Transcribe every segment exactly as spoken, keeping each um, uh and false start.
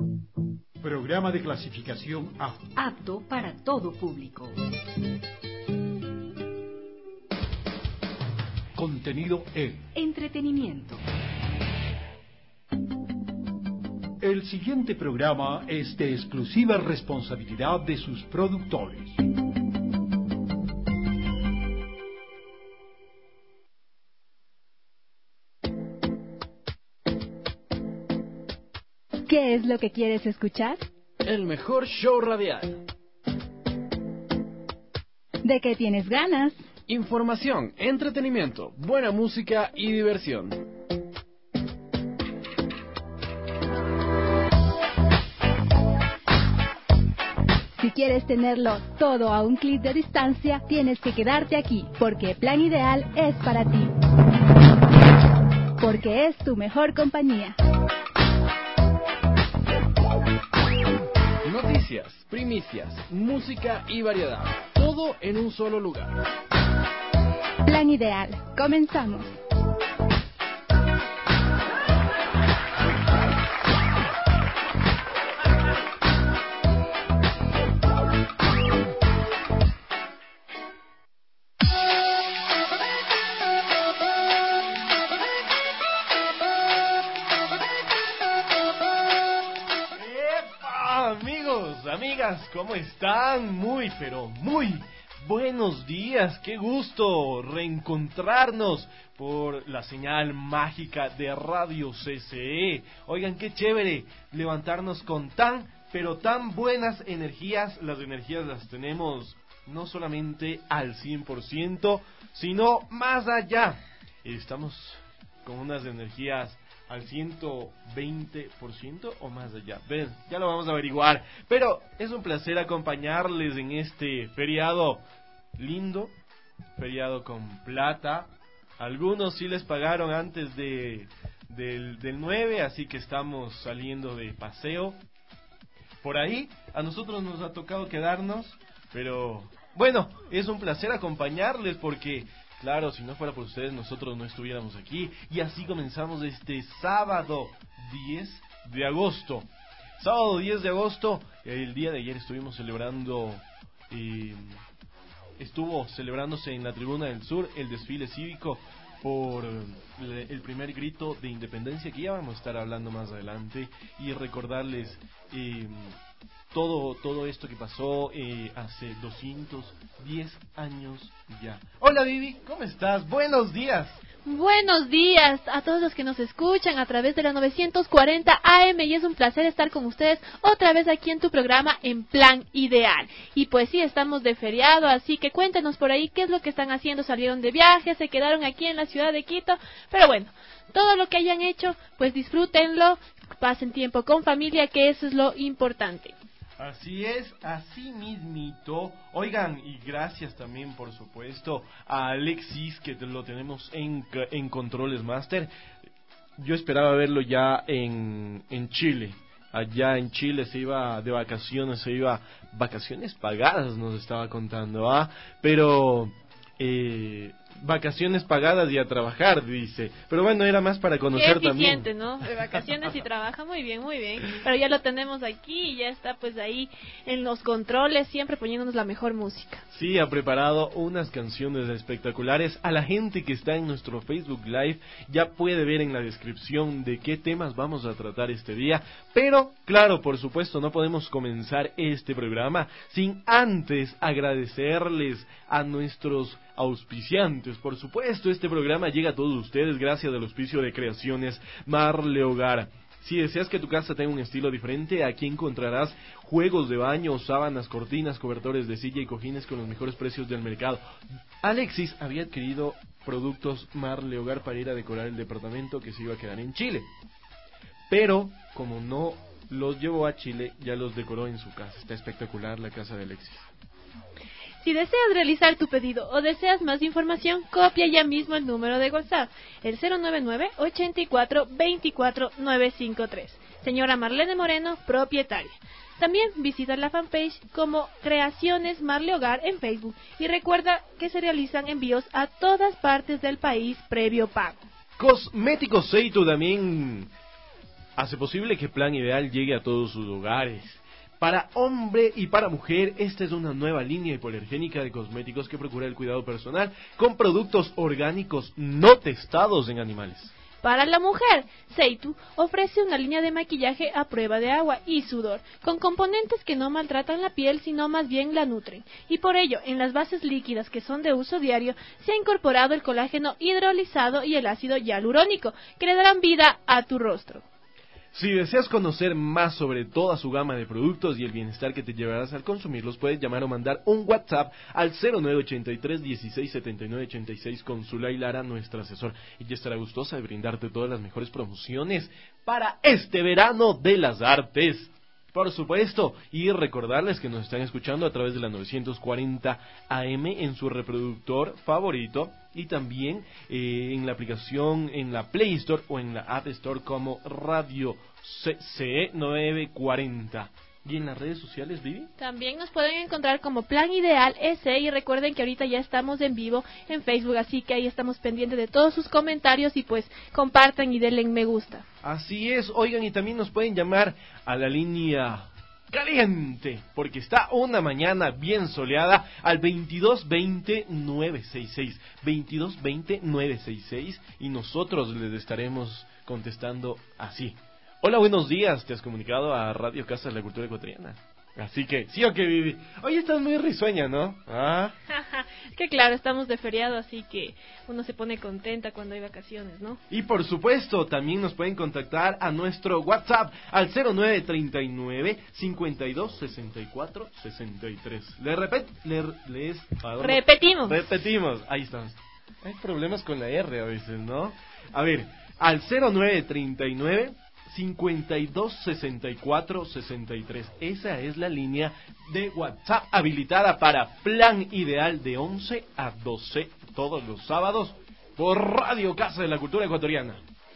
Programa de clasificación A. Apto para todo público. Contenido E. Entretenimiento. El siguiente programa es de exclusiva responsabilidad de sus productores. ¿Qué es lo que quieres escuchar? El mejor show radial. ¿De qué tienes ganas? Información, entretenimiento, buena música y diversión. Si quieres tenerlo todo a un clic de distancia, tienes que quedarte aquí, porque Plan Ideal es para ti. Porque es tu mejor compañía. Noticias, primicias, música y variedad. Todo en un solo lugar. Plan Ideal. Comenzamos. Amigas, ¿cómo están? Muy, pero muy buenos días. Qué gusto reencontrarnos por la señal mágica de Radio C C E. Oigan, qué chévere levantarnos con tan, pero tan buenas energías. Las energías las tenemos no solamente al cien por ciento, sino más allá. Estamos con unas energías al ciento veinte por ciento o más allá. Ven, ya lo vamos a averiguar. Pero es un placer acompañarles en este feriado lindo, feriado con plata. Algunos sí les pagaron antes de del, del nueve, así que estamos saliendo de paseo. Por ahí, a nosotros nos ha tocado quedarnos, pero bueno, es un placer acompañarles porque... claro, si no fuera por ustedes, nosotros no estuviéramos aquí. Y así comenzamos este sábado diez de agosto. Sábado diez de agosto, el día de ayer estuvimos celebrando, eh, estuvo celebrándose en la Tribuna del Sur el desfile cívico por el primer grito de independencia, que ya vamos a estar hablando más adelante, y recordarles eh, todo todo esto que pasó eh, hace doscientos diez años ya. Hola Vivi, ¿cómo estás? Buenos días. Buenos días a todos los que nos escuchan a través de la novecientos cuarenta A M, y es un placer estar con ustedes otra vez aquí en tu programa En Plan Ideal. Y pues sí, estamos de feriado, así que cuéntenos por ahí qué es lo que están haciendo. ¿Salieron de viaje? ¿Se quedaron aquí en la ciudad de Quito? Pero bueno, todo lo que hayan hecho, pues disfrútenlo, pasen tiempo con familia, que eso es lo importante. Así es, así mismito. Oigan, y gracias también, por supuesto, a Alexis, que lo tenemos en, en Controles Master. Yo esperaba verlo ya en, en Chile. Allá en Chile se iba de vacaciones, se iba vacaciones pagadas, nos estaba contando, ¿ah? Pero... Eh, vacaciones pagadas y a trabajar, dice. Pero bueno, era más para conocer Qué también. eficiente, ¿no? De vacaciones y trabaja muy bien, muy bien. Pero ya lo tenemos aquí y ya está pues ahí en los controles, siempre poniéndonos la mejor música. Sí, ha preparado unas canciones espectaculares. A la gente que está en nuestro Facebook Live ya puede ver en la descripción de qué temas vamos a tratar este día. Pero, claro, por supuesto, no podemos comenzar este programa sin antes agradecerles a nuestros auspiciantes. Por supuesto, este programa llega a todos ustedes gracias al auspicio de Creaciones Marle Hogar. Si deseas que tu casa tenga un estilo diferente, aquí encontrarás juegos de baño, sábanas, cortinas, cobertores de silla y cojines con los mejores precios del mercado. Alexis había adquirido productos Marle Hogar para ir a decorar el departamento que se iba a quedar en Chile. Pero, como no los llevó a Chile, ya los decoró en su casa. Está espectacular la casa de Alexis. Si deseas realizar tu pedido o deseas más información, copia ya mismo el número de WhatsApp, el cero nueve nueve, ochenta y cuatro, veinticuatro, novecientos cincuenta y tres. Señora Marlene Moreno, propietaria. También visita la fanpage como Creaciones Marle Hogar en Facebook y recuerda que se realizan envíos a todas partes del país previo pago. Cosméticos Seitu también hace posible que Plan Ideal llegue a todos sus hogares. Para hombre y para mujer, esta es una nueva línea hipoalergénica de cosméticos que procura el cuidado personal con productos orgánicos no testados en animales. Para la mujer, Seitu ofrece una línea de maquillaje a prueba de agua y sudor, con componentes que no maltratan la piel, sino más bien la nutren. Y por ello, en las bases líquidas que son de uso diario, se ha incorporado el colágeno hidrolizado y el ácido hialurónico, que le darán vida a tu rostro. Si deseas conocer más sobre toda su gama de productos y el bienestar que te llevarás al consumirlos, puedes llamar o mandar un WhatsApp al cero nueve ochenta y tres dieciséis setenta y nueve ochenta y seis con Zulay Lara, nuestra asesor. Ella estará gustosa de brindarte todas las mejores promociones para este verano de las artes. Por supuesto, y recordarles que nos están escuchando a través de la novecientos cuarenta A M en su reproductor favorito y también eh, en la aplicación en la Play Store o en la App Store como Radio C C novecientos cuarenta. ¿Y en las redes sociales, Vivi? También nos pueden encontrar como Plan Ideal S y recuerden que ahorita ya estamos en vivo en Facebook, así que ahí estamos pendientes de todos sus comentarios y pues compartan y denle me gusta. Así es, oigan, y también nos pueden llamar a la línea caliente, porque está una mañana bien soleada al veintidós veinte nueve sesenta y seis, veintidós veinte nueve sesenta y seis, y nosotros les estaremos contestando así. Hola, buenos días, te has comunicado a Radio Casa de la Cultura Ecuatoriana. Así que, sí o que Vivi. Oye, estás muy risueña, ¿no? Ah. Es que claro, estamos de feriado, así que uno se pone contenta cuando hay vacaciones, ¿no? Y por supuesto, también nos pueden contactar a nuestro WhatsApp al cero nueve treinta y nueve cincuenta y dos sesenta y cuatro sesenta y tres. Le repet, le, les, Repetimos. Repetimos, ahí estamos. Hay problemas con la R a veces, ¿no? A ver, al cero nueve treinta y nueve cincuenta y dos sesenta y cuatro sesenta y tres. Esa es la línea de WhatsApp habilitada para Plan Ideal de once a doce todos los sábados por Radio Casa de la Cultura Ecuatoriana.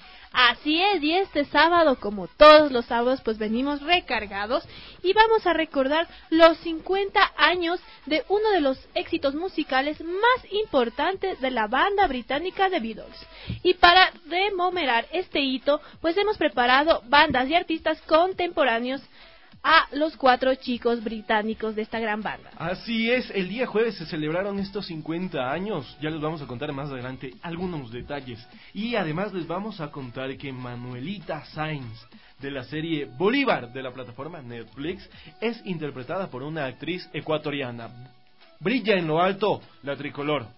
Así es, y este sábado, como todos los sábados, pues venimos recargados y vamos a recordar los cincuenta años de uno de los éxitos musicales más importantes de la banda británica The Beatles. Y para rememorar este hito, pues hemos preparado bandas y artistas contemporáneos a los cuatro chicos británicos de esta gran banda. Así es, el día jueves se celebraron estos cincuenta años, ya les vamos a contar más adelante algunos detalles, y además les vamos a contar que Manuelita Sáenz, de la serie Bolívar de la plataforma Netflix, es interpretada por una actriz ecuatoriana. Brilla en lo alto la tricolor.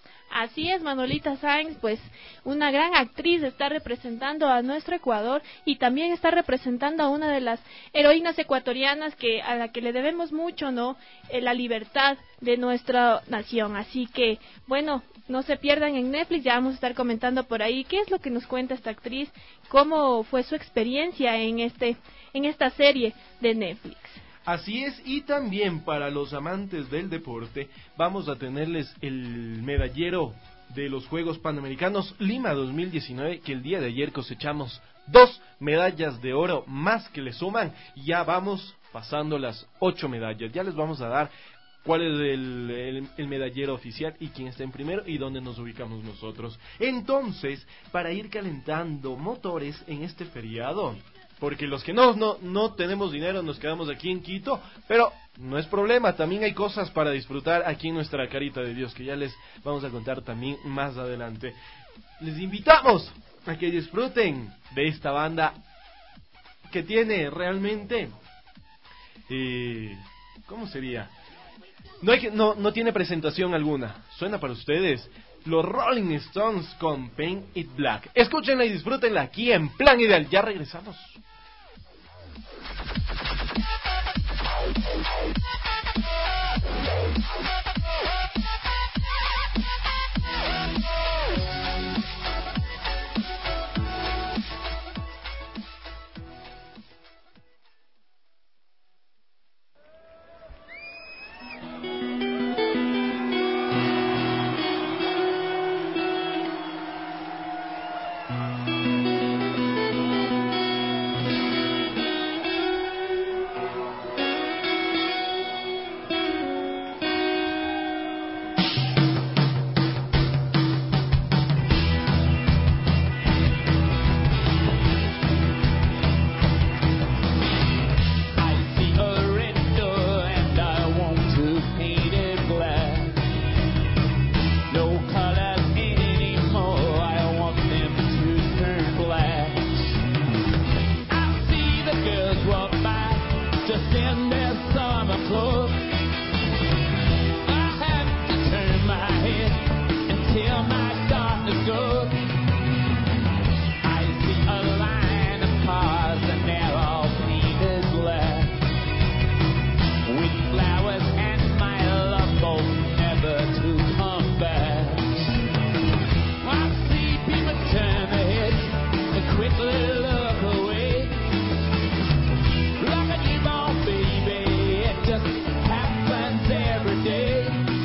Así es, Manuelita Sáenz, pues una gran actriz, está representando a nuestro Ecuador y también está representando a una de las heroínas ecuatorianas que a la que le debemos mucho, ¿no? Eh, la libertad de nuestra nación. Así que, bueno, no se pierdan en Netflix, ya vamos a estar comentando por ahí qué es lo que nos cuenta esta actriz, cómo fue su experiencia en este en esta serie de Netflix. Así es, y también para los amantes del deporte vamos a tenerles el medallero de los Juegos Panamericanos Lima dos mil diecinueve, que el día de ayer cosechamos dos medallas de oro más que le suman, y ya vamos pasando las ocho medallas. Ya les vamos a dar cuál es el, el, el medallero oficial y quién está en primero y dónde nos ubicamos nosotros. Entonces, para ir calentando motores en este feriado, porque los que no, no, no tenemos dinero nos quedamos aquí en Quito, pero no es problema, también hay cosas para disfrutar aquí en nuestra Carita de Dios, que ya les vamos a contar también más adelante. Les invitamos a que disfruten de esta banda que tiene realmente, eh, ¿cómo sería? No, hay que, no, no tiene presentación alguna, suena para ustedes los Rolling Stones con Paint It Black. Escúchenla y disfrútenla aquí en Plan Ideal. Ya regresamos. girls walk by, just in their summer clothes. I have to turn my head until my darkness goes. I see a line of cars and they're all painted black, with flowers and my love both never to come back. I see people turn their heads and quickly look away. Like a newborn baby, it just happens every day.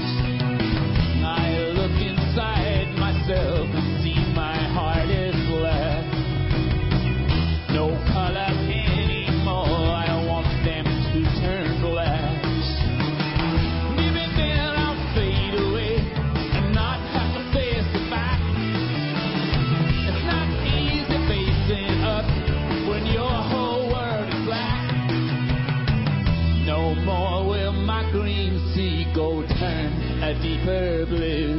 I look inside myself and see my heart is black. No colors anymore, I want them to turn black. Maybe then I'll fade away and not have to face the fact. It's not easy facing up when your whole world is black. No more will my green sea go turn a deeper blue.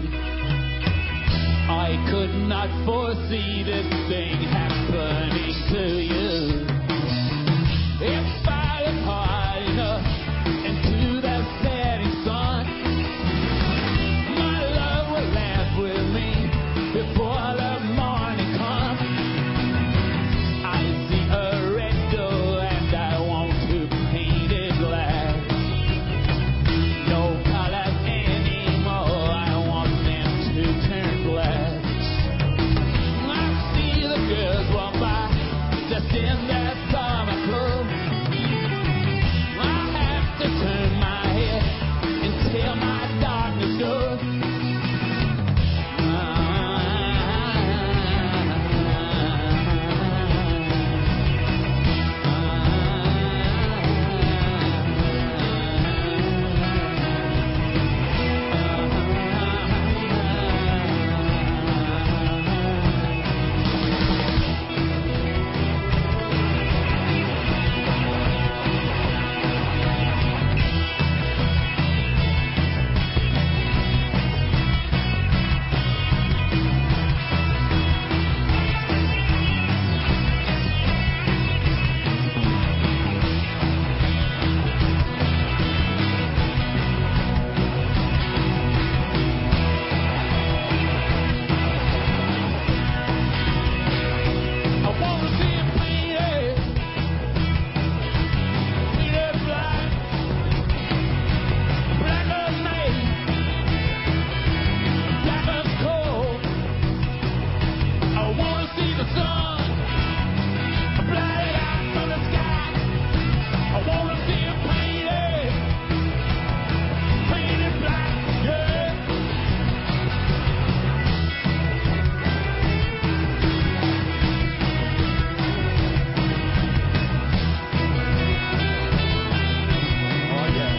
I could not foresee this thing happening to you. If I look hard enough into the setting sun, my love will laugh with me before the morning comes. I see a red door and I want to paint it black. No colors anymore, I want them to turn black. I see the girls walk by, just in their summer clothes. I have to turn my head until my darkness goes. I wanna see it painted, painted black, black as night, black as coal. I wanna see the sun blotted out from the sky. I wanna see it painted, painted black, yeah. Oh yeah.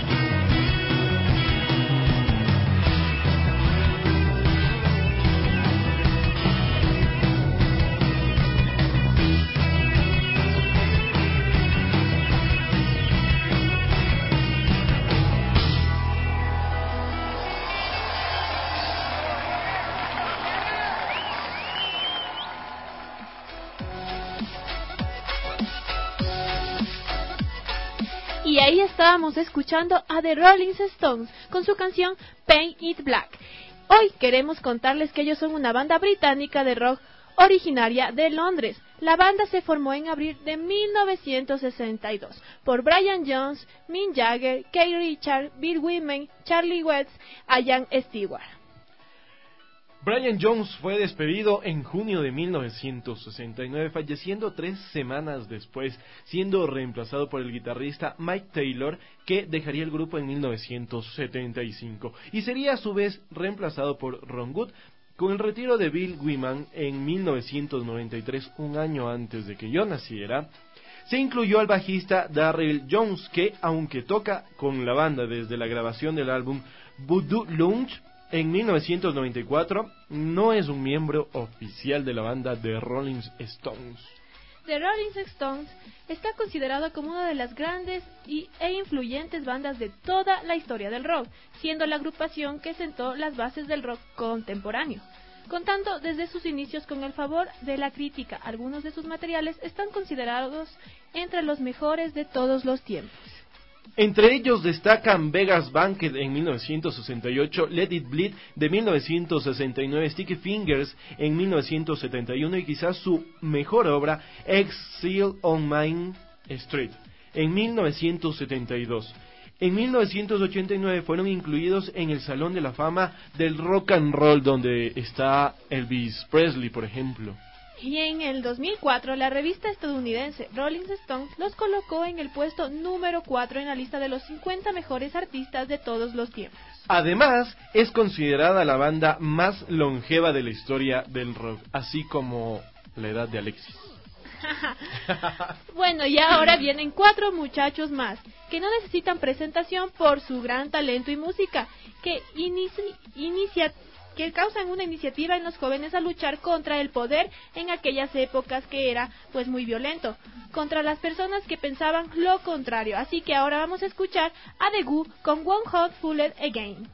Y ahí estábamos escuchando a The Rolling Stones con su canción Paint It Black. Hoy queremos contarles que ellos son una banda británica de rock originaria de Londres. La banda se formó en abril de mil novecientos sesenta y dos por Brian Jones, Mick Jagger, Keith Richards, Bill Wyman, Charlie Watts, Ian Stewart. Brian Jones fue despedido en junio de mil novecientos sesenta y nueve, falleciendo tres semanas después, siendo reemplazado por el guitarrista Mike Taylor, que dejaría el grupo en mil novecientos setenta y cinco, y sería a su vez reemplazado por Ron Wood. Con el retiro de Bill Wyman en mil novecientos noventa y tres, un año antes de que yo naciera, se incluyó al bajista Darryl Jones, que aunque toca con la banda desde la grabación del álbum Voodoo Lounge en mil novecientos noventa y cuatro, no es un miembro oficial de la banda The Rolling Stones. The Rolling Stones está considerado como una de las grandes y, e influyentes bandas de toda la historia del rock, siendo la agrupación que sentó las bases del rock contemporáneo. contando desde sus inicios con el favor de la crítica. Algunos de sus materiales están considerados entre los mejores de todos los tiempos. Entre ellos destacan Vegas Banquet en mil novecientos sesenta y ocho, Let It Bleed de mil novecientos sesenta y nueve, Sticky Fingers en mil novecientos setenta y uno y quizás su mejor obra, Exile on Main Street en mil novecientos setenta y dos. En mil novecientos ochenta y nueve fueron incluidos en el Salón de la Fama del Rock and Roll, donde está Elvis Presley, por ejemplo. Y en el dos mil cuatro, la revista estadounidense Rolling Stone los colocó en el puesto número cuatro en la lista de los cincuenta mejores artistas de todos los tiempos. Además, es considerada la banda más longeva de la historia del rock, así como la edad de Alexis. Bueno, y ahora vienen cuatro muchachos más, que no necesitan presentación por su gran talento y música, que inici inicia que causan una iniciativa en los jóvenes a luchar contra el poder en aquellas épocas que era pues muy violento, contra las personas que pensaban lo contrario. Así que ahora vamos a escuchar a The Goo con One Hot Fooled Again.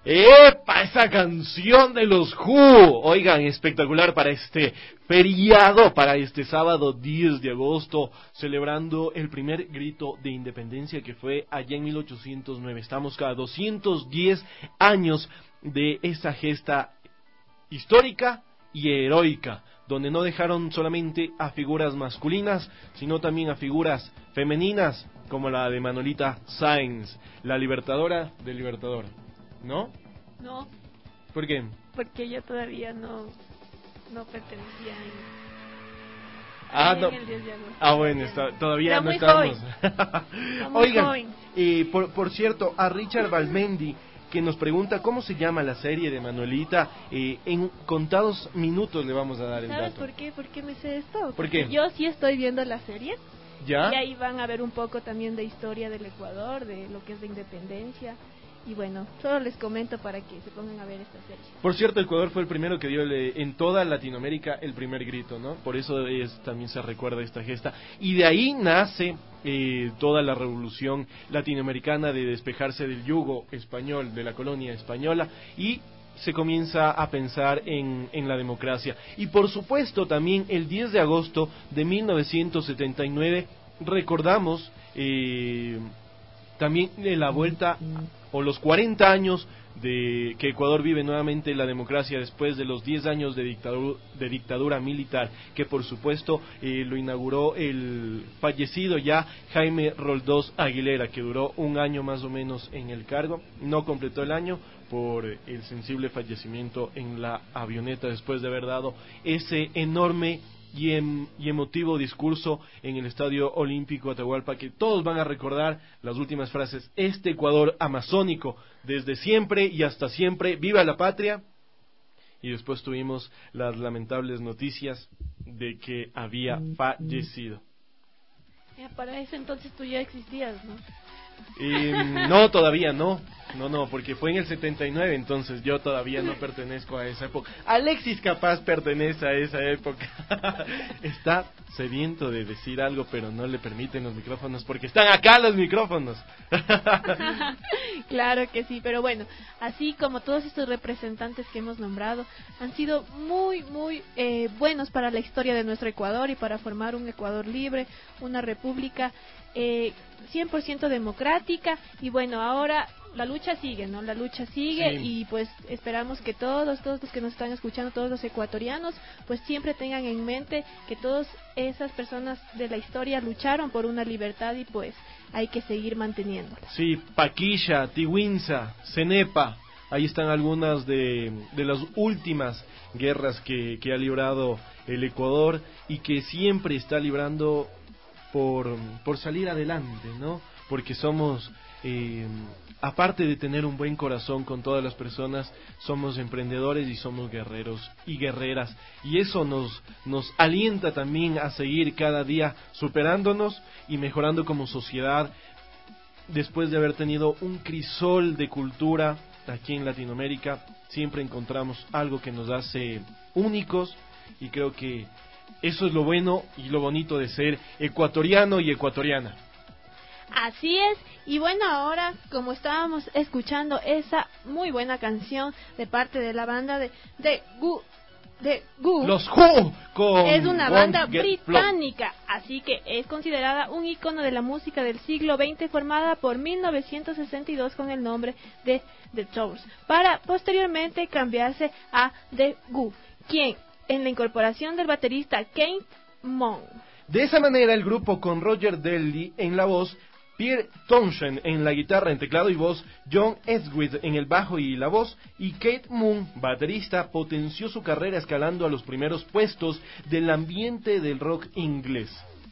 ¡Epa! Esa canción de los Who. Oigan, espectacular para este feriado, para este sábado diez de agosto, celebrando el primer grito de independencia que fue allá en mil ochocientos nueve. Estamos cada doscientos diez años de esa gesta histórica y heroica, donde no dejaron solamente a figuras masculinas, sino también a figuras femeninas, como la de Manolita Sáenz, la libertadora del Libertador. ¿No? No. ¿Por qué? Porque yo todavía no, no pertenecía en, ah, no. en el diez de agosto. Ah, bueno, está, todavía Era no muy estamos. Oigan, eh, por, por cierto, a Richard Valmendi, que nos pregunta cómo se llama la serie de Manuelita, eh, en contados minutos le vamos a dar el ¿sabes dato. por qué? ¿Por qué me sé esto? ¿Por qué? Yo sí estoy viendo la serie. ¿Ya? Y ahí van a ver un poco también de historia del Ecuador, de lo que es la independencia. Y bueno, solo les comento para que se pongan a ver esta serie. Por cierto, Ecuador fue el primero que dio el, en toda Latinoamérica el primer grito, ¿no? Por eso es, también se recuerda esta gesta. Y de ahí nace eh, toda la revolución latinoamericana de despejarse del yugo español, de la colonia española, y se comienza a pensar en, en la democracia. Y por supuesto también el diez de agosto de mil novecientos setenta y nueve recordamos eh, también de la vuelta o los cuarenta años de que Ecuador vive nuevamente la democracia después de los diez años de dictadura, de dictadura militar, que por supuesto eh, lo inauguró el fallecido ya Jaime Roldós Aguilera, que duró un año más o menos en el cargo, no completó el año por el sensible fallecimiento en la avioneta después de haber dado ese enorme y, em, y emotivo discurso en el Estadio Olímpico Atahualpa, que todos van a recordar las últimas frases: este Ecuador amazónico, desde siempre y hasta siempre, viva la patria. Y después tuvimos las lamentables noticias de que había fallecido. Ya, para ese entonces tú ya existías, ¿no? Eh, no, todavía no, no, no, porque fue en el setenta y nueve, entonces yo todavía no pertenezco a esa época. Alexis capaz pertenece a esa época. Está sediento de decir algo, pero no le permiten los micrófonos, porque están acá los micrófonos. Claro que sí, pero bueno, así como todos estos representantes que hemos nombrado han sido muy, muy eh, buenos para la historia de nuestro Ecuador y para formar un Ecuador libre, una república eh, cien por ciento democrática. Y bueno, ahora la lucha sigue, ¿no? La lucha sigue, sí. Y pues esperamos que todos, todos los que nos están escuchando, todos los ecuatorianos, pues siempre tengan en mente que todas esas personas de la historia lucharon por una libertad y pues hay que seguir manteniéndola. Sí, Paquilla, Tiwinza, Cenepa, ahí están algunas de, de las últimas guerras que, que ha librado el Ecuador y que siempre está librando por, por salir adelante, ¿no? Porque somos, eh, aparte de tener un buen corazón con todas las personas, somos emprendedores y somos guerreros y guerreras. Y eso nos, nos alienta también a seguir cada día superándonos y mejorando como sociedad, después de haber tenido un crisol de cultura aquí en Latinoamérica. Siempre encontramos algo que nos hace únicos y creo que eso es lo bueno y lo bonito de ser ecuatoriano y ecuatoriana. Así es, y bueno, ahora como estábamos escuchando esa muy buena canción de parte de la banda de de Gu, de Gu, los Who, con es una banda Get británica, Flow. Así que es considerada un icono de la música del siglo veinte, formada por mil novecientos sesenta y dos con el nombre de The Doors, para posteriormente cambiarse a The Who, quien en la incorporación del baterista Keith Moon. De esa manera el grupo, con Roger Daltrey en la voz, Pierre Townshend en la guitarra, en teclado y voz, John Edgeworth en el bajo y la voz, y Keith Moon, baterista, potenció su carrera escalando a los primeros puestos del ambiente del rock inglés.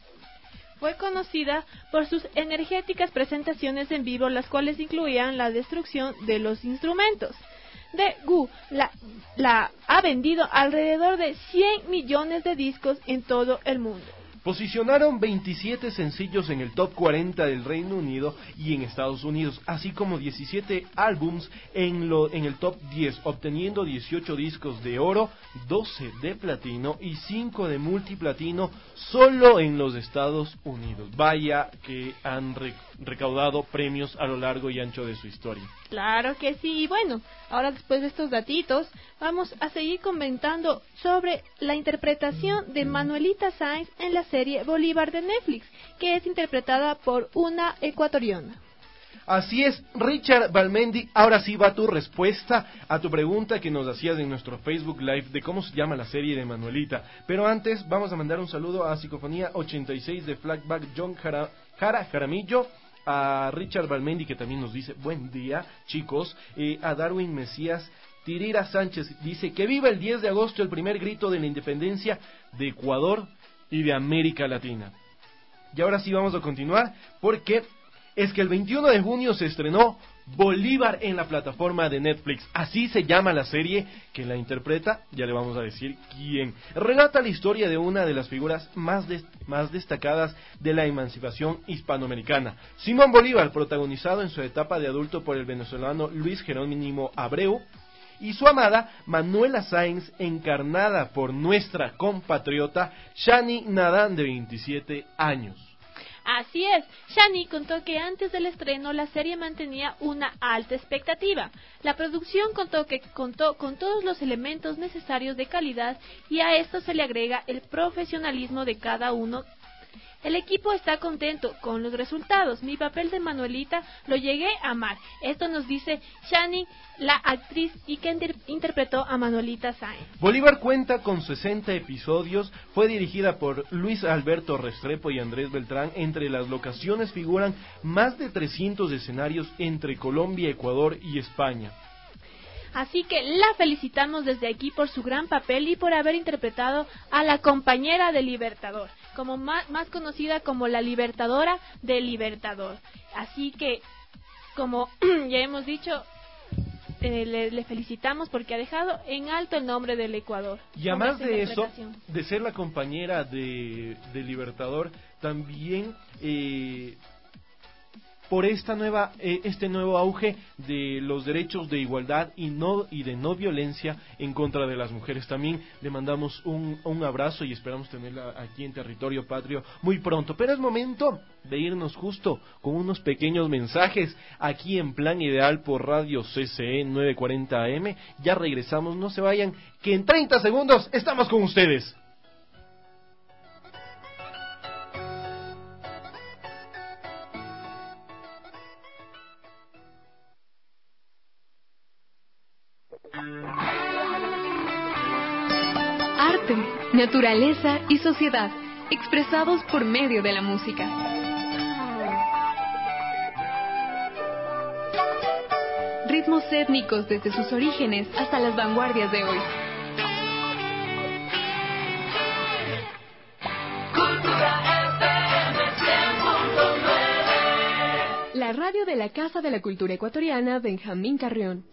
Fue conocida por sus energéticas presentaciones en vivo, las cuales incluían la destrucción de los instrumentos. The Who la, la ha vendido alrededor de cien millones de discos en todo el mundo. Posicionaron veintisiete sencillos en el top cuarenta del Reino Unido y en Estados Unidos, así como diecisiete álbums en, lo, en el top diez, obteniendo dieciocho discos de oro, doce de platino y cinco de multiplatino solo en los Estados Unidos. Vaya que han re, recaudado premios a lo largo y ancho de su historia. Claro que sí, y bueno, ahora después de estos datitos, vamos a seguir comentando sobre la interpretación de Manuelita Sáenz en la serie Bolívar de Netflix, que es interpretada por una ecuatoriana. Así es, Richard Balmendi, ahora sí va tu respuesta a tu pregunta que nos hacías en nuestro Facebook Live de cómo se llama la serie de Manuelita. Pero antes vamos a mandar un saludo a Psicofonía ochenta y seis de Flagback John Jara, Jara Jaramillo, a Richard Balmendi que también nos dice buen día chicos, eh, a Darwin Mesías. Tirira Sánchez dice que viva el diez de agosto, el primer grito de la independencia de Ecuador y de América Latina. Y ahora sí vamos a continuar porque es que el veintiuno de junio se estrenó Bolívar en la plataforma de Netflix. Así se llama la serie que la interpreta, ya le vamos a decir quién. Relata la historia de una de las figuras más, des- más destacadas de la emancipación hispanoamericana, Simón Bolívar, protagonizado en su etapa de adulto por el venezolano Luis Jerónimo Abreu, y su amada Manuela Sáenz, encarnada por nuestra compatriota Shani Nadán, de veintisiete años. Así es, Shani contó que antes del estreno la serie mantenía una alta expectativa. La producción contó que contó con todos los elementos necesarios de calidad y a esto se le agrega el profesionalismo de cada uno. El equipo está contento con los resultados. Mi papel de Manuelita lo llegué a amar. Esto nos dice Shani, la actriz y que inter- interpretó a Manuelita Sáenz. Bolívar cuenta con sesenta episodios, fue dirigida por Luis Alberto Restrepo y Andrés Beltrán. Entre las locaciones figuran más de trescientos escenarios entre Colombia, Ecuador y España. Así que la felicitamos desde aquí por su gran papel y por haber interpretado a la compañera del Libertador, como más, más conocida como la Libertadora del Libertador. Así que, como ya hemos dicho, eh, le, le felicitamos porque ha dejado en alto el nombre del Ecuador. Y además de eso, de ser la compañera de, de Libertador, también eh, por esta nueva eh, este nuevo auge de los derechos de igualdad y no y de no violencia en contra de las mujeres. También le mandamos un, un abrazo y esperamos tenerla aquí en territorio patrio muy pronto. Pero es momento de irnos justo con unos pequeños mensajes aquí en Plan Ideal por Radio C C E novecientos cuarenta A M. Ya regresamos, no se vayan, que en treinta segundos estamos con ustedes. Arte, naturaleza y sociedad, expresados por medio de la música. Ritmos étnicos desde sus orígenes hasta las vanguardias de hoy. La radio de la Casa de la Cultura Ecuatoriana Benjamín Carrión.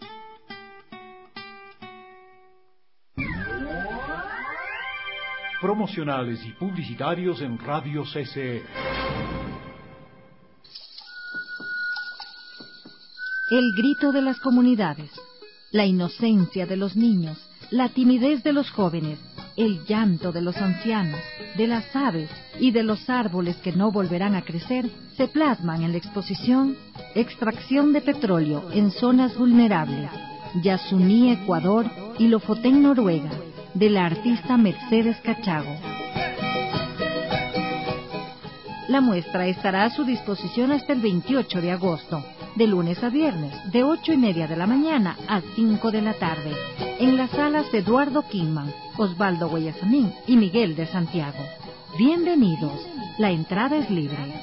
Promocionales y publicitarios en Radio C C E. El grito de las comunidades, la inocencia de los niños, la timidez de los jóvenes, el llanto de los ancianos, de las aves y de los árboles que no volverán a crecer, se plasman en la exposición Extracción de petróleo en zonas vulnerables, Yasuní, Ecuador y Lofoten, Noruega, de la artista Mercedes Cachago. La muestra estará a su disposición hasta el veintiocho de agosto, de lunes a viernes, de ocho y media de la mañana a cinco de la tarde, en las salas de Eduardo Kingman, Osvaldo Guayasamín y Miguel de Santiago. Bienvenidos, la entrada es libre.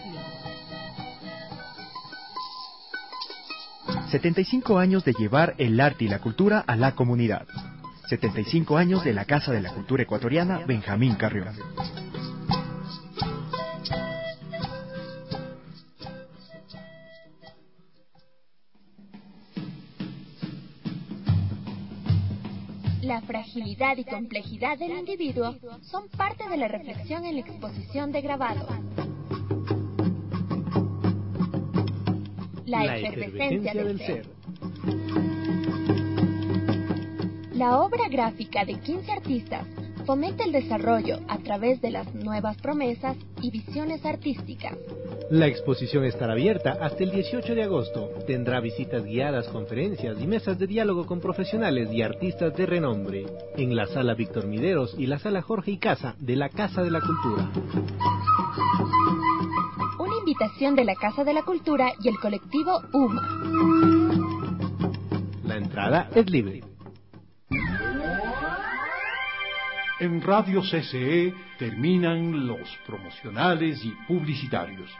setenta y cinco años de llevar el arte y la cultura a la comunidad. setenta y cinco años de la Casa de la Cultura Ecuatoriana Benjamín Carrión. La fragilidad y complejidad del individuo son parte de la reflexión en la exposición de grabado. La, la efervescencia del, del ser. ser. La obra gráfica de quince artistas fomenta el desarrollo a través de las nuevas promesas y visiones artísticas. La exposición estará abierta hasta el dieciocho de agosto. Tendrá visitas guiadas, conferencias y mesas de diálogo con profesionales y artistas de renombre en la Sala Víctor Mideros y la Sala Jorge Icaza de la Casa de la Cultura. Una invitación de la Casa de la Cultura y el colectivo U M A. La entrada es libre. En Radio C C E terminan los promocionales y publicitarios.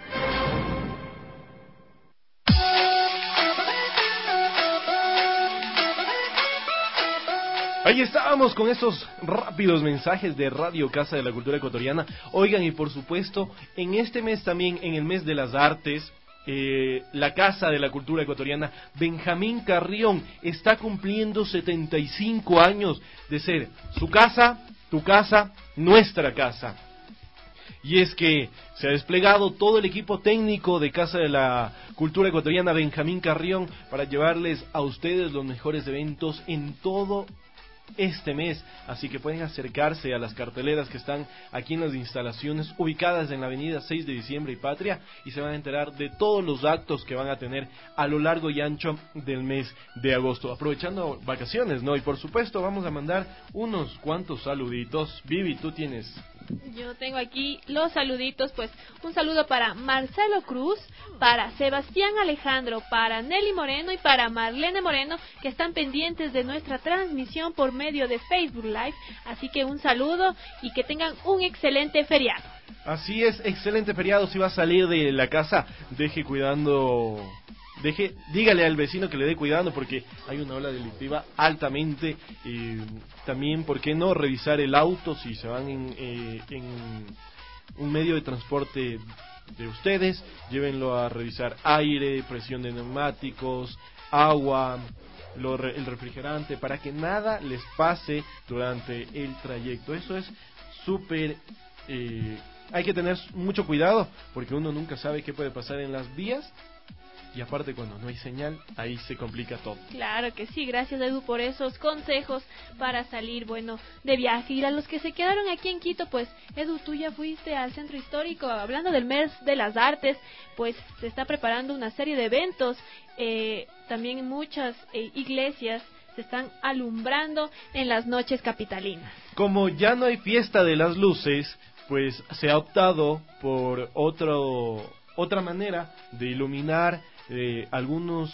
Ahí estábamos con esos rápidos mensajes de Radio Casa de la Cultura Ecuatoriana. Oigan, y por supuesto, en este mes también, en el mes de las artes, Eh, la Casa de la Cultura Ecuatoriana Benjamín Carrión está cumpliendo setenta y cinco años de ser su casa, tu casa, nuestra casa. Y es que se ha desplegado todo el equipo técnico de Casa de la Cultura Ecuatoriana Benjamín Carrión para llevarles a ustedes los mejores eventos en todo este mes, así que pueden acercarse a las carteleras que están aquí en las instalaciones ubicadas en la avenida seis de diciembre y Patria, y se van a enterar de todos los actos que van a tener a lo largo y ancho del mes de agosto, aprovechando vacaciones, ¿no? Y por supuesto vamos a mandar unos cuantos saluditos. Vivi, tú tienes... Yo tengo aquí los saluditos, pues un saludo para Marcelo Cruz, para Sebastián Alejandro, para Nelly Moreno y para Marlene Moreno, que están pendientes de nuestra transmisión por medio de Facebook Live, así que un saludo y que tengan un excelente feriado. Así es, excelente feriado. Si va a salir de la casa, deje cuidando... Deje, dígale al vecino que le dé cuidado porque hay una ola delictiva altamente. Eh, también, ¿por qué no revisar el auto si se van en, eh, en un medio de transporte de ustedes? Llévenlo a revisar aire, presión de neumáticos, agua, lo, el refrigerante, para que nada les pase durante el trayecto. Eso es súper... Eh, hay que tener mucho cuidado porque uno nunca sabe qué puede pasar en las vías. Y aparte cuando no hay señal, ahí se complica todo. Claro que sí, gracias Edu por esos consejos para salir, bueno, de viaje. Y a los que se quedaron aquí en Quito, pues Edu, tú ya fuiste al centro histórico, hablando del mes de las artes, pues se está preparando una serie de eventos, eh, también muchas eh, iglesias se están alumbrando en las noches capitalinas. Como ya no hay fiesta de las luces, pues se ha optado por otro, otra manera de iluminar Eh, algunos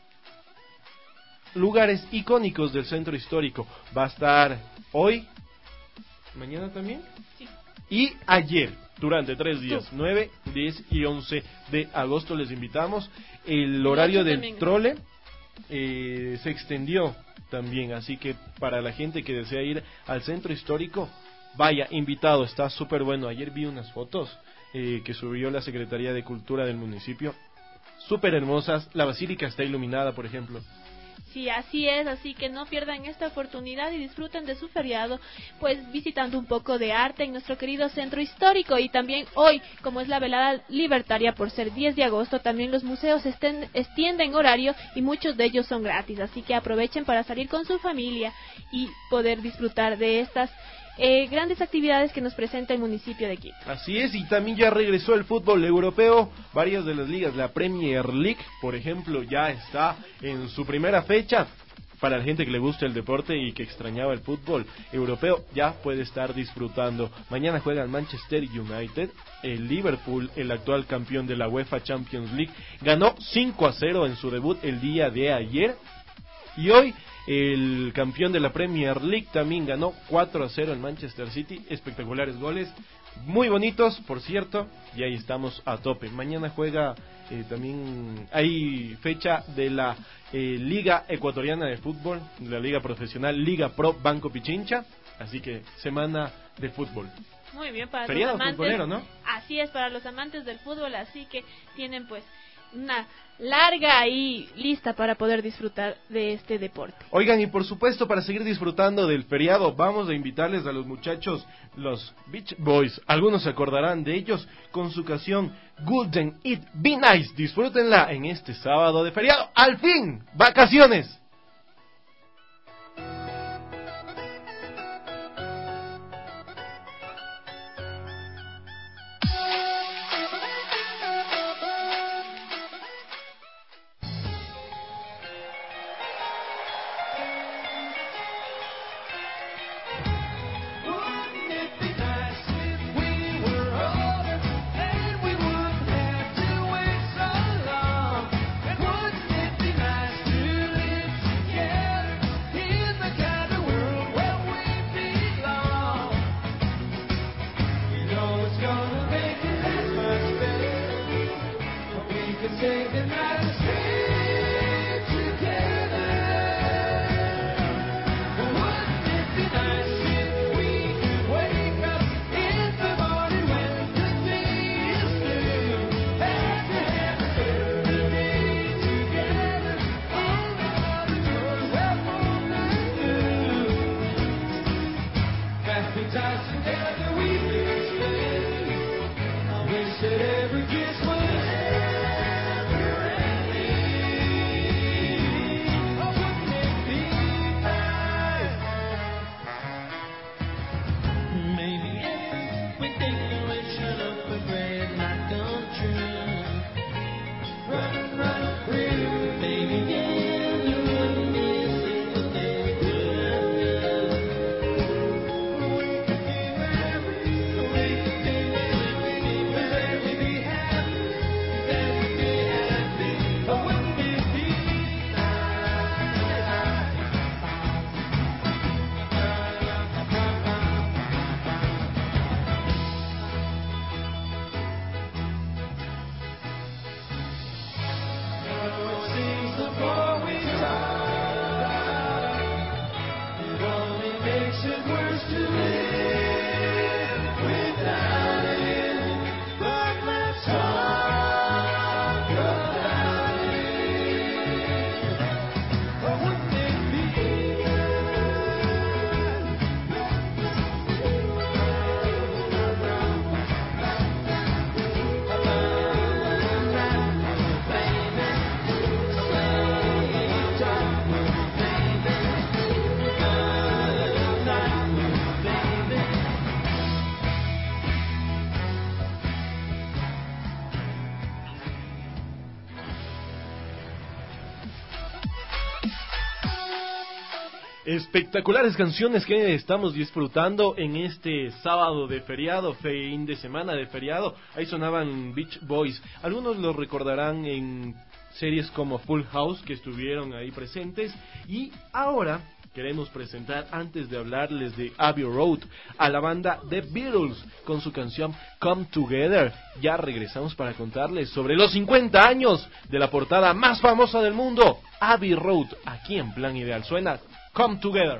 lugares icónicos del centro histórico. Va a estar hoy, mañana también, sí. Y ayer, durante tres días, nueve, diez y once de agosto. Les invitamos. El horario del también. trole eh, se extendió también, así que para la gente que desea ir al centro histórico, vaya, invitado, está súper bueno. Ayer vi unas fotos eh, que subió la Secretaría de Cultura del municipio, súper hermosas. La basílica está iluminada, por ejemplo. Sí, así es, así que no pierdan esta oportunidad y disfruten de su feriado, pues visitando un poco de arte en nuestro querido centro histórico. Y también hoy, como es la velada libertaria por ser diez de agosto, también los museos estén, extienden horario y muchos de ellos son gratis, así que aprovechen para salir con su familia y poder disfrutar de estas Eh, grandes actividades que nos presenta el municipio de Quito. Así es, y también ya regresó el fútbol europeo. Varias de las ligas, la Premier League, por ejemplo, ya está en su primera fecha. Para la gente que le gusta el deporte y que extrañaba el fútbol europeo, ya puede estar disfrutando. Mañana juega el Manchester United. El Liverpool, el actual campeón de la UEFA Champions League, ganó cinco a cero en su debut el día de ayer. Y hoy el campeón de la Premier League también ganó cuatro a cero en Manchester City. Espectaculares goles, muy bonitos, por cierto. Y ahí estamos a tope. Mañana juega eh, también, hay fecha de la eh, Liga Ecuatoriana de Fútbol, la Liga Profesional, Liga Pro Banco Pichincha. Así que semana de fútbol. Muy bien, para Feriado los amantes, futbolero, ¿no? Así es, para los amantes del fútbol, así que tienen pues una larga y lista para poder disfrutar de este deporte. Oigan, y por supuesto, para seguir disfrutando del feriado, vamos a invitarles a los muchachos, los Beach Boys. Algunos se acordarán de ellos con su canción Golden It Be Nice. Disfrútenla en este sábado de feriado. ¡Al fin! ¡Vacaciones! Espectaculares canciones que estamos disfrutando en este sábado de feriado, fin de semana de feriado. Ahí sonaban Beach Boys. Algunos los recordarán en series como Full House, que estuvieron ahí presentes. Y ahora queremos presentar, antes de hablarles de Abbey Road, a la banda The Beatles con su canción Come Together. Ya regresamos para contarles sobre los cincuenta años de la portada más famosa del mundo, Abbey Road, aquí en Plan Ideal. Suena Come Together.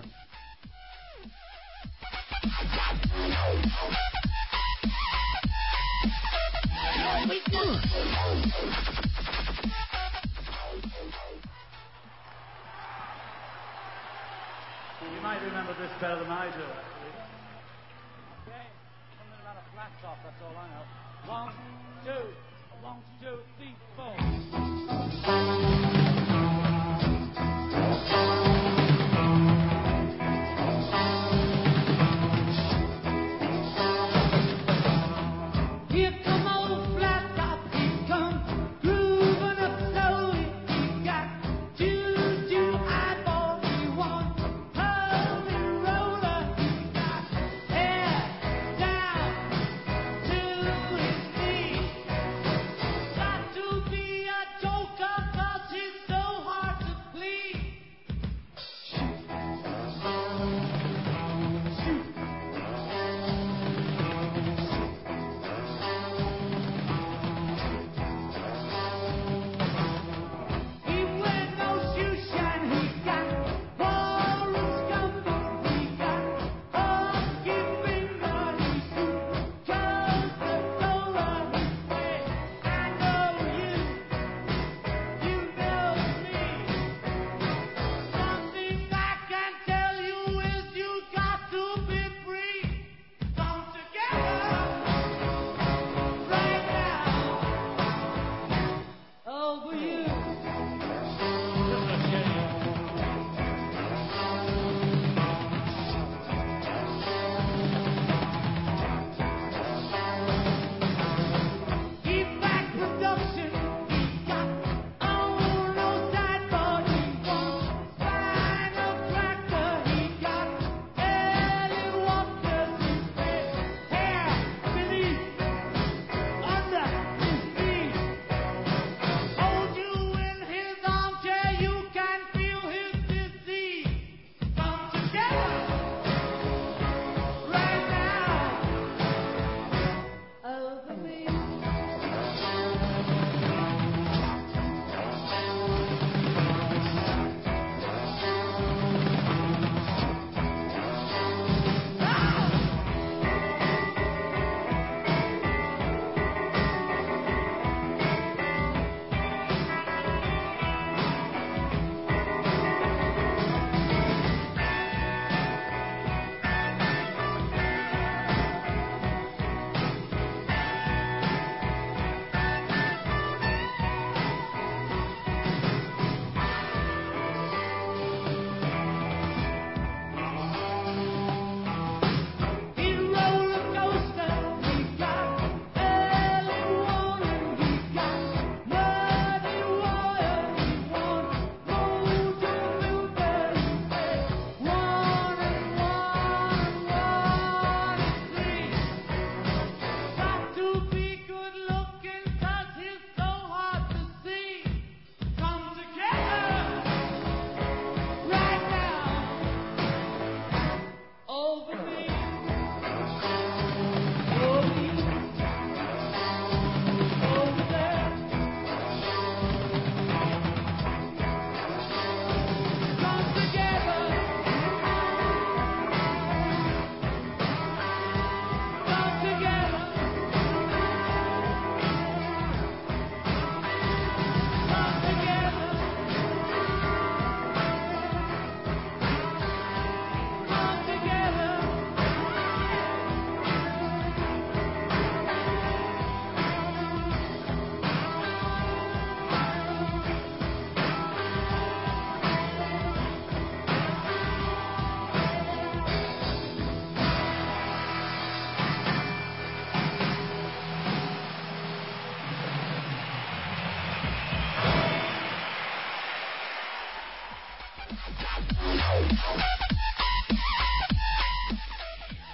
You might remember this better than I do, actually. Okay, something about a flat top, that's all I know. One, two, one, two, three, four. Got to be a joker, 'cause he's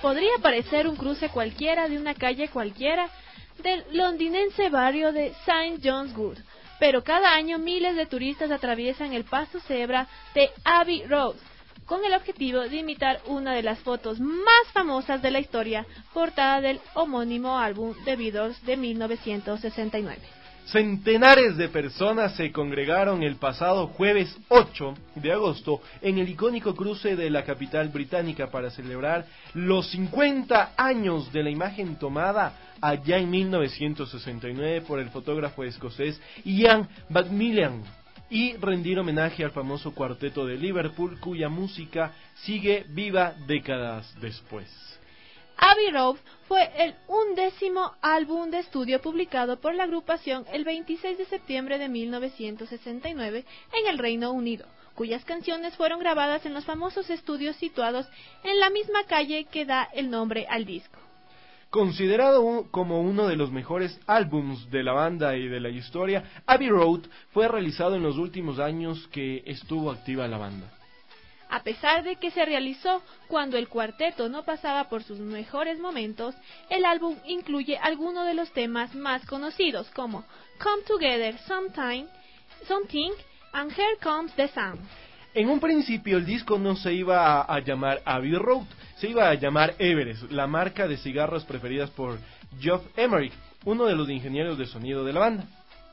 podría parecer un cruce cualquiera de una calle cualquiera del londinense barrio de Saint John's Wood, pero cada año miles de turistas atraviesan el paso cebra de Abbey Road con el objetivo de imitar una de las fotos más famosas de la historia, portada del homónimo álbum The Beatles de mil novecientos sesenta y nueve. Centenares de personas se congregaron el pasado jueves ocho de agosto en el icónico cruce de la capital británica para celebrar los cincuenta años de la imagen tomada allá en mil novecientos sesenta y nueve por el fotógrafo escocés Ian Macmillan y rendir homenaje al famoso cuarteto de Liverpool cuya música sigue viva décadas después. Abbey Road fue el undécimo álbum de estudio publicado por la agrupación el veintiséis de septiembre de mil novecientos sesenta y nueve en el Reino Unido, cuyas canciones fueron grabadas en los famosos estudios situados en la misma calle que da el nombre al disco. Considerado un, como uno de los mejores álbums de la banda y de la historia, Abbey Road fue realizado en los últimos años que estuvo activa la banda. A pesar de que se realizó cuando el cuarteto no pasaba por sus mejores momentos, el álbum incluye algunos de los temas más conocidos como Come Together Sometime, Something and Here Comes the Sun. En un principio el disco no se iba a, a llamar Abbey Road, se iba a llamar Everest, la marca de cigarros preferidas por Geoff Emerick, uno de los ingenieros de sonido de la banda.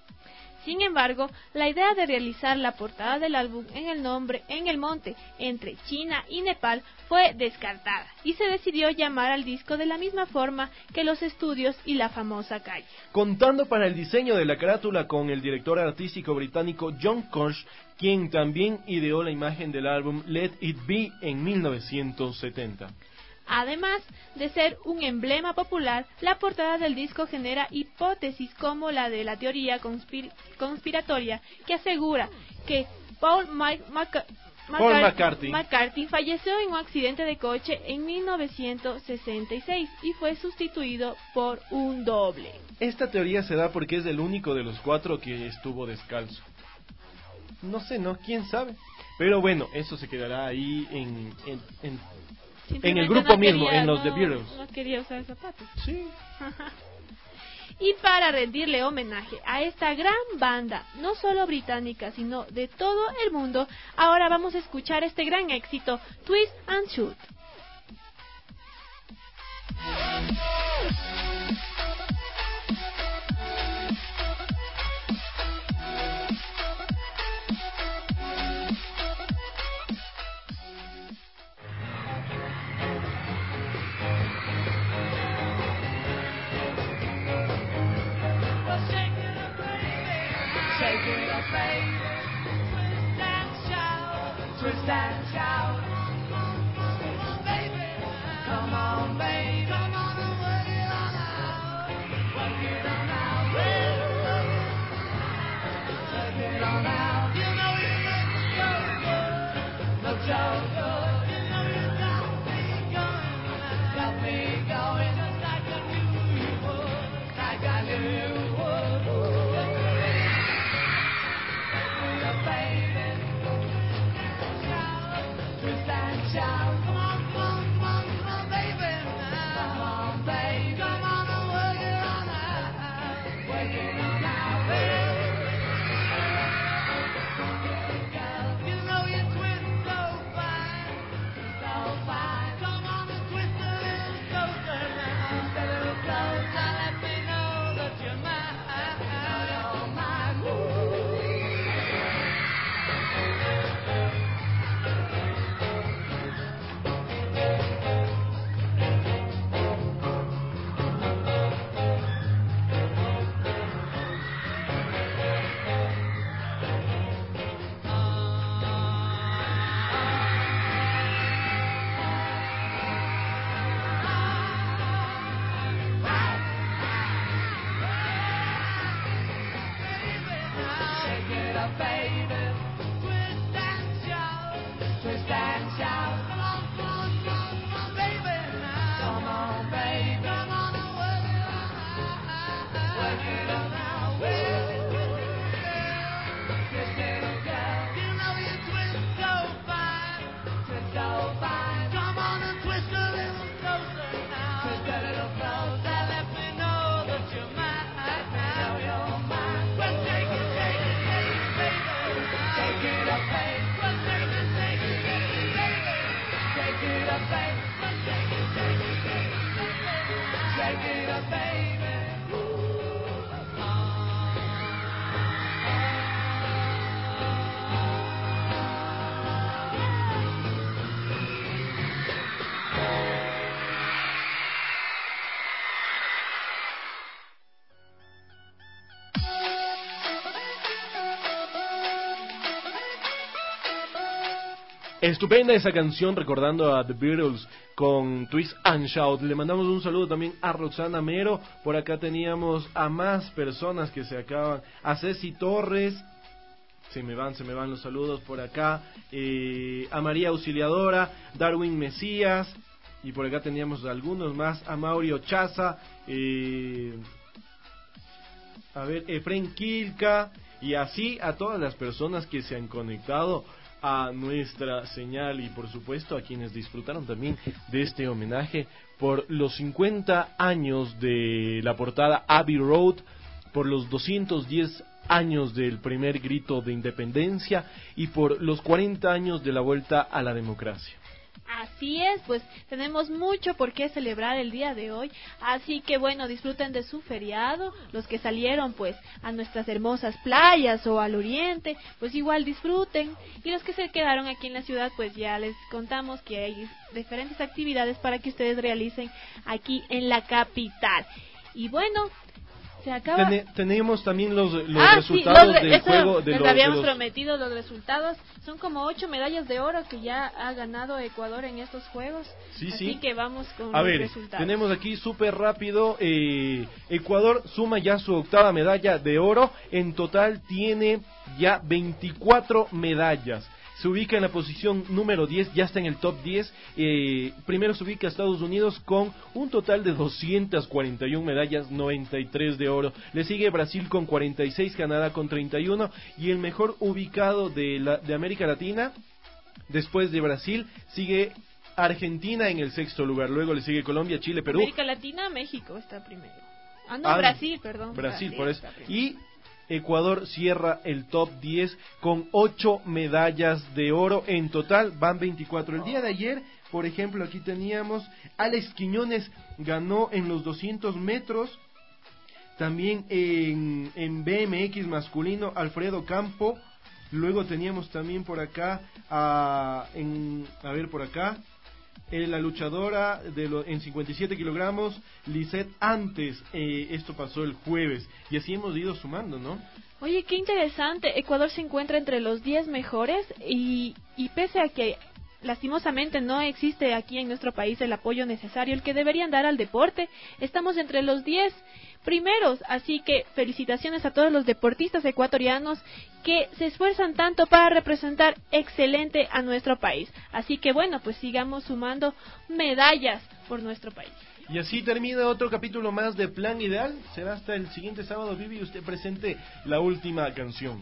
Sin embargo, la idea de realizar la portada del álbum en el nombre en el monte entre China y Nepal fue descartada y se decidió llamar al disco de la misma forma que los estudios y la famosa calle. Contando para el diseño de la carátula con el director artístico británico John Koch, quien también ideó la imagen del álbum Let It Be en mil novecientos setenta. Además de ser un emblema popular, la portada del disco genera hipótesis como la de la teoría conspir- conspiratoria que asegura que Paul, Mike Maca- Paul Macar- McCartney. McCartney falleció en un accidente de coche en mil novecientos sesenta y seis y fue sustituido por un doble. Esta teoría se da porque es el único de los cuatro que estuvo descalzo. No sé, ¿no? ¿Quién sabe? Pero bueno, eso se quedará ahí en... en, en En el grupo no mismo, quería, en los no, The Beatles. No quería usar zapatos. Sí. Y para rendirle homenaje a esta gran banda, no solo británica, sino de todo el mundo, ahora vamos a escuchar este gran éxito, Twist and Shoot. Twist and shout. Come on, baby. Come on, baby. Come on and work it on out. Estupenda esa canción, recordando a The Beatles con Twist and Shout. Le mandamos un saludo también a Roxana Mero. Por acá teníamos a más personas que se acaban. A Ceci Torres. Se me van, se me van los saludos por acá. Eh, a María Auxiliadora, Darwin Mesías. Y por acá teníamos algunos más. A Mauri Chaza. Eh, a ver, Efren Kilka. Y así a todas las personas que se han conectado a nuestra señal, y por supuesto a quienes disfrutaron también de este homenaje por los cincuenta años de la portada Abbey Road, por los doscientos diez años del primer grito de independencia y por los cuarenta años de la vuelta a la democracia. Así es, pues tenemos mucho por qué celebrar el día de hoy, así que bueno, disfruten de su feriado. Los que salieron pues a nuestras hermosas playas o al oriente, pues igual disfruten, y los que se quedaron aquí en la ciudad, pues ya les contamos que hay diferentes actividades para que ustedes realicen aquí en la capital. Y bueno, se acaba. Ten, tenemos también los, los ah, resultados sí, los, del eso juego de les los, habíamos de los... prometido los resultados. Son como ocho medallas de oro que ya ha ganado Ecuador en estos juegos. Sí, así sí. que vamos con A los ver, resultados. tenemos aquí súper rápido. Eh, Ecuador suma ya su octava medalla de oro. En total tiene ya veinticuatro medallas. Se ubica en la posición número diez, ya está en el top diez. Eh, primero se ubica Estados Unidos con un total de doscientas cuarenta y una medallas, noventa y tres de oro. Le sigue Brasil con cuarenta y seis, Canadá con treinta y uno. Y el mejor ubicado de, la, de América Latina, después de Brasil, sigue Argentina en el sexto lugar. Luego le sigue Colombia, Chile, Perú. América Latina, México está primero. Ah, no, Ah, Brasil, perdón. Brasil, por eso. está primero. Y Ecuador cierra el top diez con ocho medallas de oro. En total van veinticuatro. El día de ayer, por ejemplo, aquí teníamos Alex Quiñones, ganó en los doscientos metros. También en, en B M X masculino, Alfredo Campo. Luego teníamos también por acá, a, en, a ver por acá, eh, la luchadora de lo, en cincuenta y siete kilogramos, Lisette Antes. Eh, esto pasó el jueves. Y así hemos ido sumando, ¿no? Oye, qué interesante. Ecuador se encuentra entre los diez mejores y, y pese a que lastimosamente no existe aquí en nuestro país el apoyo necesario, el que deberían dar al deporte, estamos entre los diez primeros, así que felicitaciones a todos los deportistas ecuatorianos que se esfuerzan tanto para representar excelente a nuestro país. Así que bueno, pues sigamos sumando medallas por nuestro país. Y así termina otro capítulo más de Plan Ideal. Será hasta el siguiente sábado, Vivi, usted presente la última canción.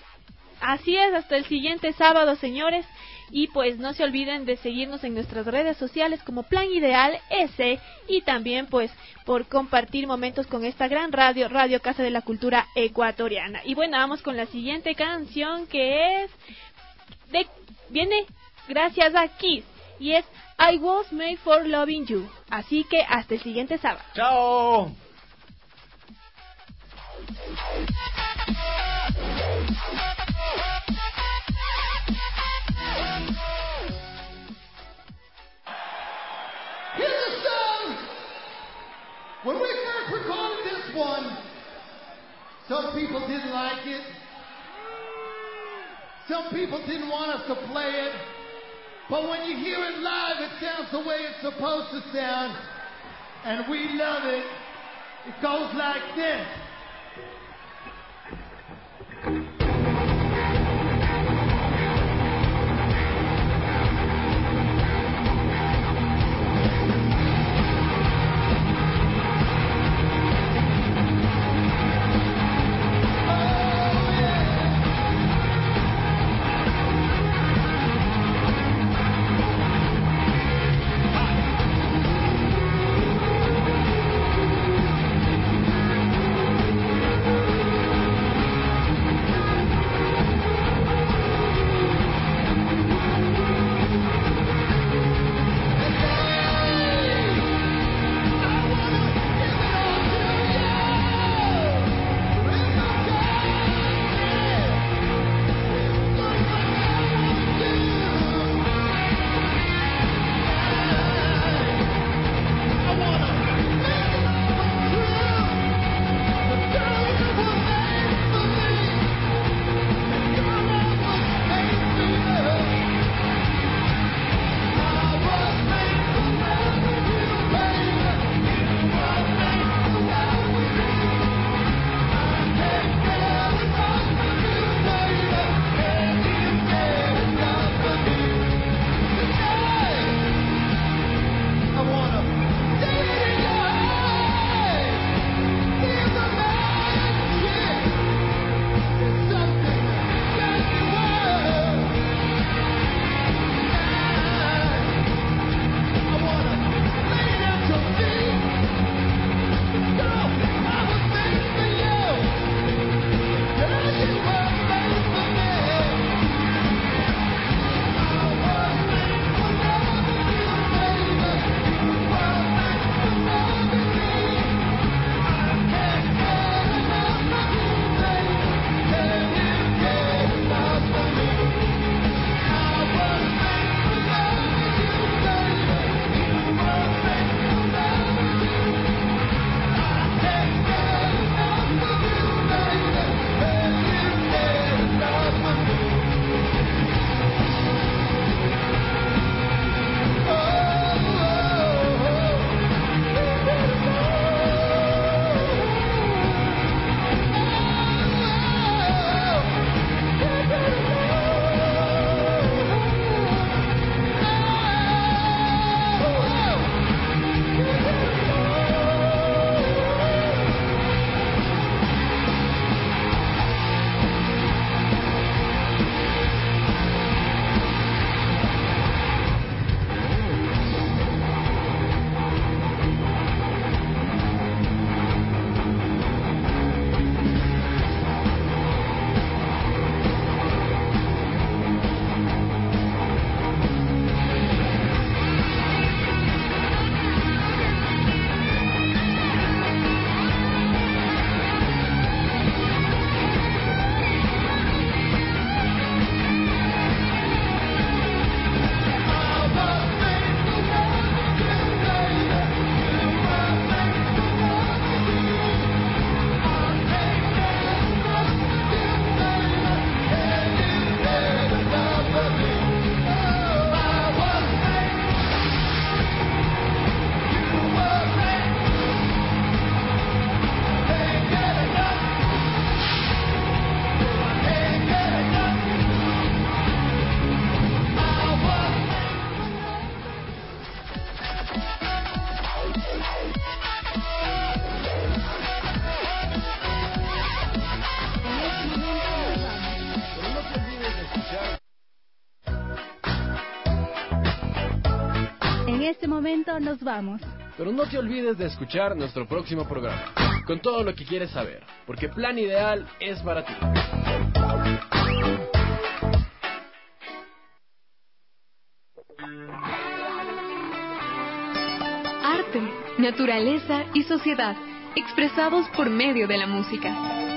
Así es, hasta el siguiente sábado, señores. Y pues no se olviden de seguirnos en nuestras redes sociales como Plan Ideal S, y también pues por compartir momentos con esta gran radio, Radio Casa de la Cultura Ecuatoriana. Y bueno, vamos con la siguiente canción, que es de viene gracias a Kiss, y es I Was Made for Loving You. Así que hasta el siguiente sábado. ¡Chao! Here's the song. When we first recorded this one, some people didn't like it. Some people didn't want us to play it. But when you hear it live, it sounds the way it's supposed to sound. And we love it. It goes like this. Thank momento nos vamos. Pero no te olvides de escuchar nuestro próximo programa, con todo lo que quieres saber, porque Plan Ideal es para ti. Arte, naturaleza y sociedad, expresados por medio de la música.